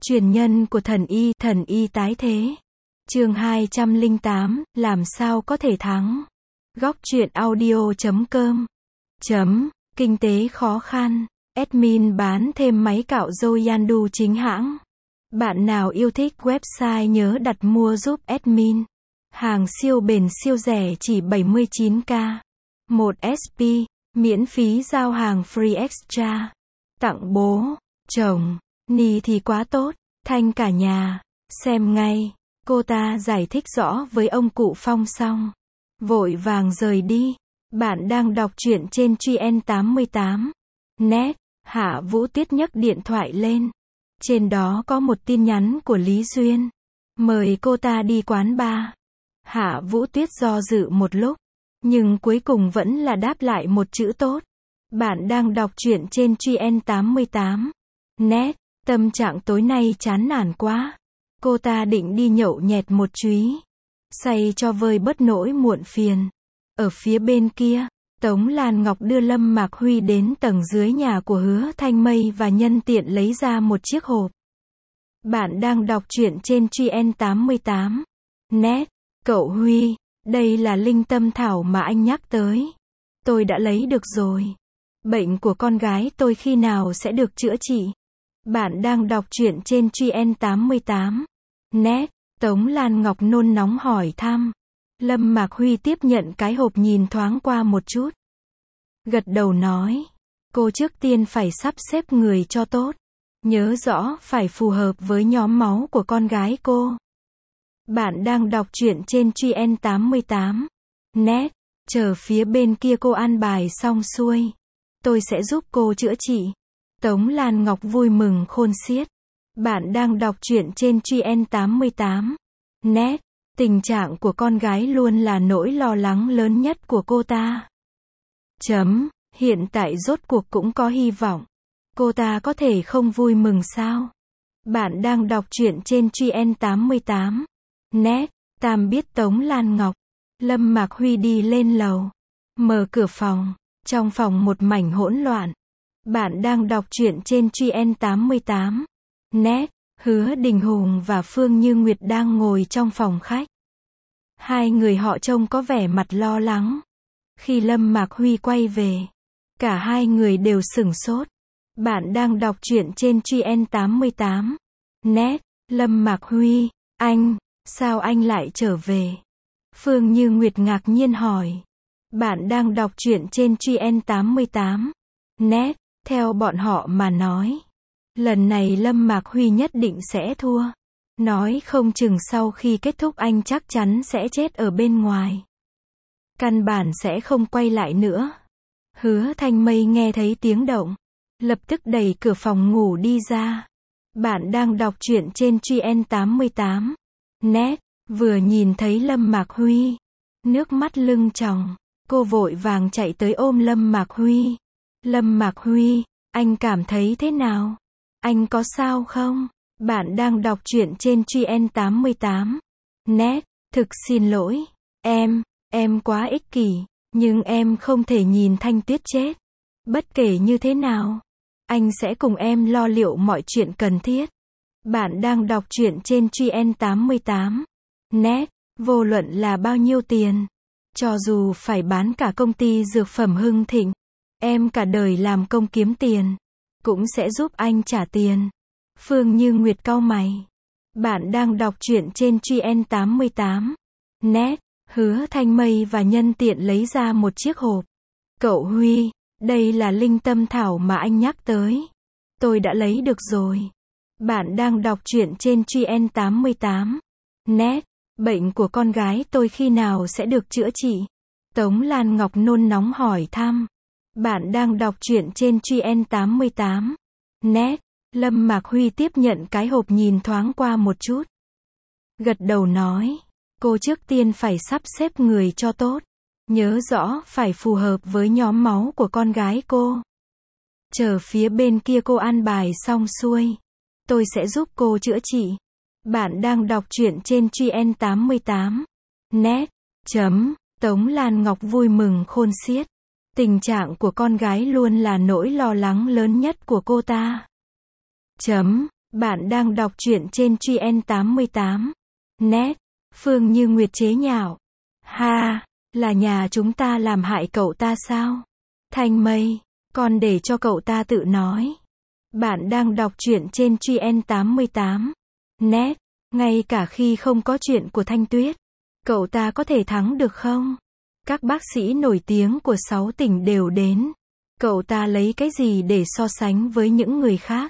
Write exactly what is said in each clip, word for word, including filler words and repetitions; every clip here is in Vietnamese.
Truyền nhân của thần y, thần y tái thế. Chương hai trăm lẻ tám, làm sao có thể thắng. Góc truyện audio chấm com. Chấm, kinh tế khó khăn. Admin bán thêm máy cạo râu Yandu chính hãng. Bạn nào yêu thích website nhớ đặt mua giúp admin. Hàng siêu bền siêu rẻ chỉ bảy mươi chín k. một ét pê, miễn phí giao hàng free extra. Tặng bố, chồng, ni thì quá tốt, thanh cả nhà. Xem ngay. Cô ta giải thích rõ với ông cụ Phong xong. Vội vàng rời đi. Bạn đang đọc truyện trên Truyện tám mươi tám. Net. Hạ Vũ Tuyết nhấc điện thoại lên. Trên đó có một tin nhắn của Lý Duyên. Mời cô ta đi quán bar. Hạ Vũ Tuyết do dự một lúc. Nhưng cuối cùng vẫn là đáp lại một chữ tốt. Bạn đang đọc truyện trên Truyện tám mươi tám. Net. Tâm trạng tối nay chán nản quá. Cô ta định đi nhậu nhẹt một chúy. Say cho vơi bớt nỗi muộn phiền. Ở phía bên kia, Tống Lan Ngọc đưa Lâm Mạc Huy đến tầng dưới nhà của Hứa Thanh Mây và nhân tiện lấy ra một chiếc hộp. Bạn đang đọc truyện trên Truyện tám mươi tám. Net. Cậu Huy, đây là linh tâm thảo mà anh nhắc tới. Tôi đã lấy được rồi. Bệnh của con gái tôi khi nào sẽ được chữa trị? Bạn đang đọc truyện trên Truyện tám mươi tám. Net. Tống Lan Ngọc nôn nóng hỏi thăm. Lâm Mạc Huy tiếp nhận cái hộp nhìn thoáng qua một chút. Gật đầu nói. Cô trước tiên phải sắp xếp người cho tốt. Nhớ rõ phải phù hợp với nhóm máu của con gái cô. Bạn đang đọc truyện trên Truyện tám mươi tám. Net. Chờ phía bên kia cô an bài xong xuôi. Tôi sẽ giúp cô chữa trị. Tống Lan Ngọc vui mừng khôn xiết. Bạn đang đọc truyện trên Truyện tám mươi tám. Net. Tình trạng của con gái luôn là nỗi lo lắng lớn nhất của cô ta. Chấm. Hiện tại rốt cuộc cũng có hy vọng. Cô ta có thể không vui mừng sao? Bạn đang đọc truyện trên Truyện tám mươi tám. Net. Tam biết Tống Lan Ngọc. Lâm Mạc Huy đi lên lầu. Mở cửa phòng. Trong phòng một mảnh hỗn loạn. Bạn đang đọc truyện trên Truyện tám mươi tám. Net. Hứa Đình Hùng và Phương Như Nguyệt đang ngồi trong phòng khách. Hai người họ trông có vẻ mặt lo lắng. Khi Lâm Mạc Huy quay về, cả hai người đều sửng sốt. Bạn đang đọc truyện trên Truyện tám mươi tám. Net. Lâm Mạc Huy, anh, sao anh lại trở về? Phương Như Nguyệt ngạc nhiên hỏi. Bạn đang đọc truyện trên Truyện tám mươi tám. Net. Theo bọn họ mà nói, lần này Lâm Mạc Huy nhất định sẽ thua. Nói không chừng sau khi kết thúc anh chắc chắn sẽ chết ở bên ngoài. Căn bản sẽ không quay lại nữa. Hứa Thanh Mây nghe thấy tiếng động. Lập tức đẩy cửa phòng ngủ đi ra. Bạn đang đọc truyện trên Truyện tám mươi tám. Net. Vừa nhìn thấy Lâm Mạc Huy. Nước mắt lưng tròng. Cô vội vàng chạy tới ôm Lâm Mạc Huy. Lâm Mạc Huy, anh cảm thấy thế nào? Anh có sao không? Bạn đang đọc truyện trên Truyện tám mươi tám. Net. Thực xin lỗi. Em, em quá ích kỷ. Nhưng em không thể nhìn Thanh Tuyết chết. Bất kể như thế nào, anh sẽ cùng em lo liệu mọi chuyện cần thiết. Bạn đang đọc truyện trên Truyện tám mươi tám. Net. Vô luận là bao nhiêu tiền. Cho dù phải bán cả công ty dược phẩm Hưng Thịnh. Em cả đời làm công kiếm tiền. Cũng sẽ giúp anh trả tiền. Phương Như Nguyệt cau mày. Bạn đang đọc truyện trên Truyện tám mươi tám. Net. Hứa Thanh Mây và nhân tiện lấy ra một chiếc hộp. Cậu Huy, đây là linh tâm thảo mà anh nhắc tới. Tôi đã lấy được rồi. Bạn đang đọc truyện trên Truyện tám mươi tám. Net. Bệnh của con gái tôi khi nào sẽ được chữa trị? Tống Lan Ngọc nôn nóng hỏi thăm. Bạn đang đọc truyện trên Truyện tám mươi tám. Net. Lâm Mạc Huy tiếp nhận cái hộp nhìn thoáng qua một chút. Gật đầu nói. Cô trước tiên phải sắp xếp người cho tốt. Nhớ rõ phải phù hợp với nhóm máu của con gái cô. Chờ phía bên kia cô an bài xong xuôi. Tôi sẽ giúp cô chữa trị. Bạn đang đọc truyện trên Truyện tám mươi tám. Net. Chấm. Tống Lan Ngọc vui mừng khôn xiết. Tình trạng của con gái luôn là nỗi lo lắng lớn nhất của cô ta. Chấm. Bạn đang đọc truyện trên Truyện tám mươi tám net. Phương Như Nguyệt chế nhạo. Ha, là nhà chúng ta làm hại cậu ta sao? Thanh Mây, còn để cho cậu ta tự nói. Bạn đang đọc truyện trên Truyện tám mươi tám net. Ngay cả khi không có chuyện của Thanh Tuyết, cậu ta có thể thắng được không? Các bác sĩ nổi tiếng của sáu tỉnh đều đến. Cậu ta lấy cái gì để so sánh với những người khác?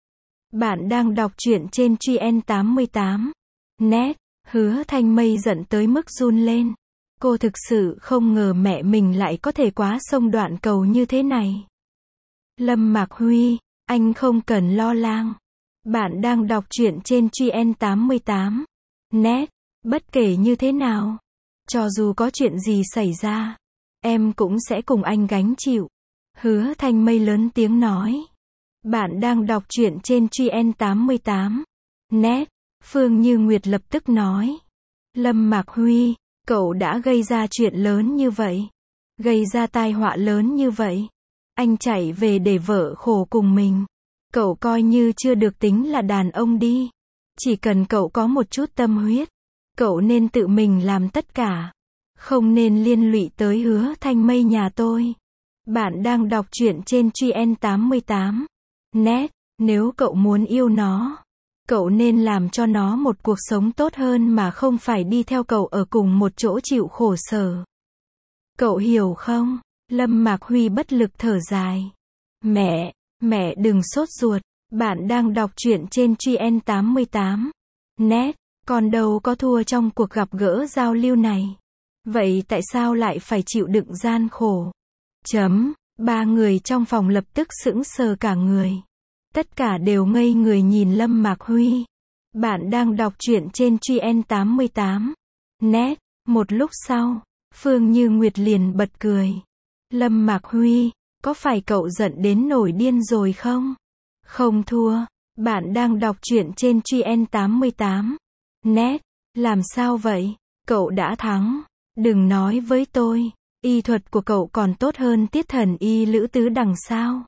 Bạn đang đọc truyện trên Truyện tám mươi tám net. Hứa Thanh Mây giận tới mức run lên. Cô thực sự không ngờ mẹ mình lại có thể quá sông đoạn cầu như thế này. Lâm Mạc Huy, anh không cần lo lắng. Bạn đang đọc truyện trên Truyện tám mươi tám net. Bất kể như thế nào, cho dù có chuyện gì xảy ra, em cũng sẽ cùng anh gánh chịu. Hứa Thanh Mây lớn tiếng nói. Bạn đang đọc truyện trên Truyện tám mươi tám net. Phương Như Nguyệt lập tức nói. Lâm Mạc Huy, cậu đã gây ra chuyện lớn như vậy. Gây ra tai họa lớn như vậy. Anh chạy về để vợ khổ cùng mình. Cậu coi như chưa được tính là đàn ông đi. Chỉ cần cậu có một chút tâm huyết, cậu nên tự mình làm tất cả. Không nên liên lụy tới Hứa Thanh Mây nhà tôi. Bạn đang đọc truyện trên Truyện tám mươi tám net. Nếu cậu muốn yêu nó, cậu nên làm cho nó một cuộc sống tốt hơn mà không phải đi theo cậu ở cùng một chỗ chịu khổ sở. Cậu hiểu không? Lâm Mạc Huy bất lực thở dài. Mẹ, mẹ đừng sốt ruột. Bạn đang đọc truyện trên Truyện tám mươi tám net. Con đâu có thua trong cuộc gặp gỡ giao lưu này. Vậy tại sao lại phải chịu đựng gian khổ? Chấm. Ba người trong phòng lập tức sững sờ cả người. Tất cả đều ngây người nhìn Lâm Mạc Huy. Bạn đang đọc truyện trên Truyện tám mươi tám net. Một lúc sau, Phương Như Nguyệt liền bật cười. Lâm Mạc Huy, có phải cậu giận đến nổi điên rồi không? Không thua. Bạn đang đọc truyện trên Truyện tám mươi tám net. Làm sao vậy? Cậu đã thắng. Đừng nói với tôi, y thuật của cậu còn tốt hơn Tiết Thần Y Lữ Tứ Đằng sao?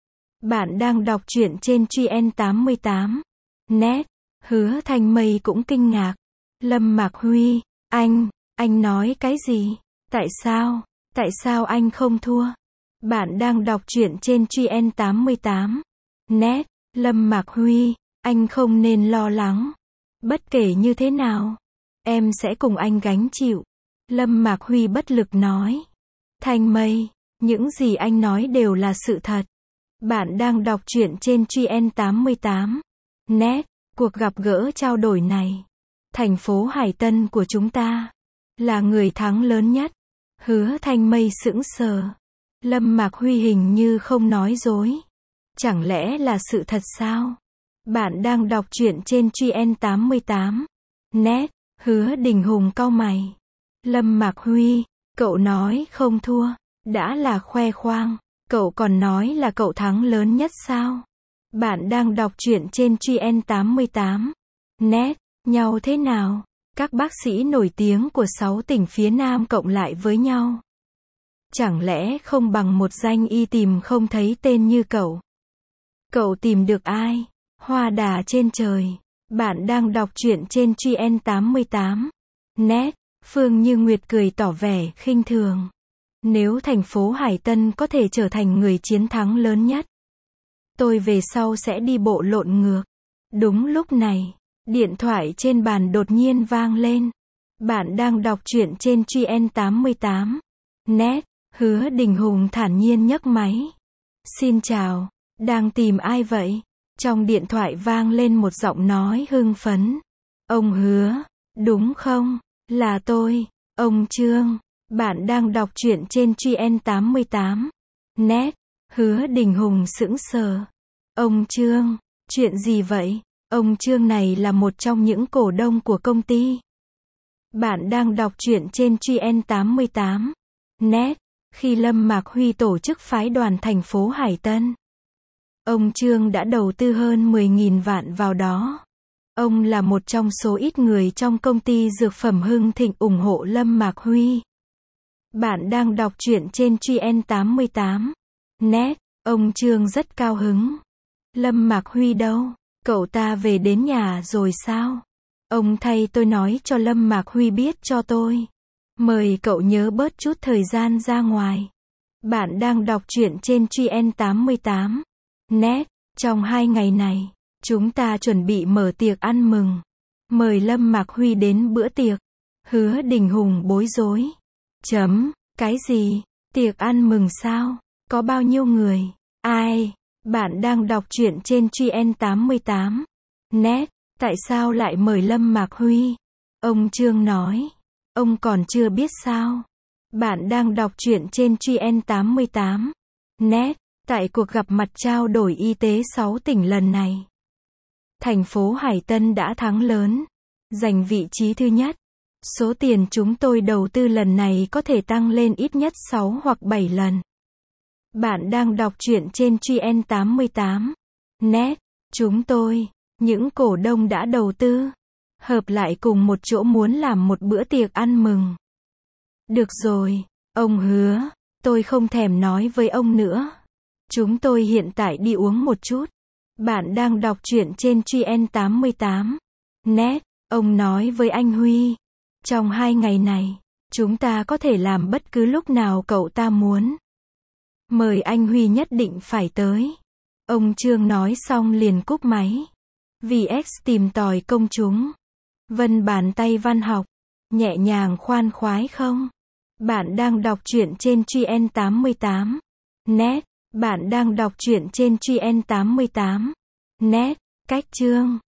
Bạn đang đọc truyện trên Truyện tám mươi tám net. Hứa Thanh Mây cũng kinh ngạc. Lâm Mạc Huy, anh, anh nói cái gì? Tại sao? Tại sao anh không thua? Bạn đang đọc truyện trên Truyện tám mươi tám net. Lâm Mạc Huy, anh không nên lo lắng. Bất kể như thế nào, em sẽ cùng anh gánh chịu. Lâm Mạc Huy bất lực nói. Thanh Mây, những gì anh nói đều là sự thật. Bạn đang đọc truyện trên Truyện tám mươi tám net. Cuộc gặp gỡ trao đổi này, thành phố Hải Tân của chúng ta là người thắng lớn nhất. Hứa Thanh Mây sững sờ. Lâm Mạc Huy hình như không nói dối. Chẳng lẽ là sự thật sao? Bạn đang đọc truyện trên Truyện tám mươi tám net. Hứa Đình Hùng cau mày. Lâm Mạc Huy, cậu nói không thua, đã là khoe khoang. Cậu còn nói là cậu thắng lớn nhất sao? Bạn đang đọc truyện trên Truyện tám mươi tám net. Nhau thế nào? Các bác sĩ nổi tiếng của sáu tỉnh phía Nam cộng lại với nhau. Chẳng lẽ không bằng một danh y tìm không thấy tên như cậu? Cậu tìm được ai? Hoa đà trên trời. Bạn đang đọc truyện trên Truyện tám mươi tám net. Phương Như Nguyệt cười tỏ vẻ khinh thường. Nếu thành phố Hải Tân có thể trở thành người chiến thắng lớn nhất, tôi về sau sẽ đi bộ lộn ngược. Đúng lúc này, điện thoại trên bàn đột nhiên vang lên. Bạn đang đọc truyện trên Truyện tám mươi tám net. Hứa Đình Hùng thản nhiên nhấc máy. Xin chào, đang tìm ai vậy? Trong điện thoại vang lên một giọng nói hưng phấn. Ông Hứa, đúng không? Là tôi, ông Trương. Bạn đang đọc truyện trên Truyện tám mươi tám net. Hứa Đình Hùng sững sờ. Ông Trương, chuyện gì vậy? Ông Trương này là một trong những cổ đông của công ty. Bạn đang đọc truyện trên Truyện tám mươi tám net. Khi Lâm Mạc Huy tổ chức phái đoàn thành phố Hải Tân, ông Trương đã đầu tư hơn mười nghìn vạn vào đó. Ông là một trong số ít người trong công ty dược phẩm Hưng Thịnh ủng hộ Lâm Mạc Huy. Bạn đang đọc truyện trên Truyện tám mươi tám net. Ông Trương rất cao hứng. Lâm Mạc Huy đâu? Cậu ta về đến nhà rồi sao? Ông thay tôi nói cho Lâm Mạc Huy biết cho tôi. Mời cậu nhớ bớt chút thời gian ra ngoài. Bạn đang đọc truyện trên Truyện tám mươi tám net. Trong hai ngày này, chúng ta chuẩn bị mở tiệc ăn mừng. Mời Lâm Mạc Huy đến bữa tiệc. Hứa Đình Hùng bối rối. Chấm, cái gì? Tiệc ăn mừng sao? Có bao nhiêu người? Ai? Bạn đang đọc truyện trên Truyện tám mươi tám net. Tại sao lại mời Lâm Mạc Huy? Ông Trương nói. Ông còn chưa biết sao? Bạn đang đọc truyện trên Truyện tám mươi tám net. Tại cuộc gặp mặt trao đổi y tế sáu tỉnh lần này, thành phố Hải Tân đã thắng lớn, giành vị trí thứ nhất. Số tiền chúng tôi đầu tư lần này có thể tăng lên ít nhất sáu hoặc bảy lần. Bạn đang đọc truyện trên Truyện tám mươi tám net. Chúng tôi, những cổ đông đã đầu tư, hợp lại cùng một chỗ muốn làm một bữa tiệc ăn mừng. Được rồi, ông Hứa, tôi không thèm nói với ông nữa. Chúng tôi hiện tại đi uống một chút. Bạn đang đọc truyện trên Truyện tám mươi tám net. Ông nói với anh Huy. Trong hai ngày này, chúng ta có thể làm bất cứ lúc nào cậu ta muốn. Mời anh Huy nhất định phải tới. Ông Trương nói xong liền cúp máy. vê ích tìm tòi công chúng. Vân bàn tay văn học. Nhẹ nhàng khoan khoái không? Bạn đang đọc truyện trên Truyện tám mươi tám net. Bạn đang đọc truyện trên Truyện tám mươi tám net. Cách chương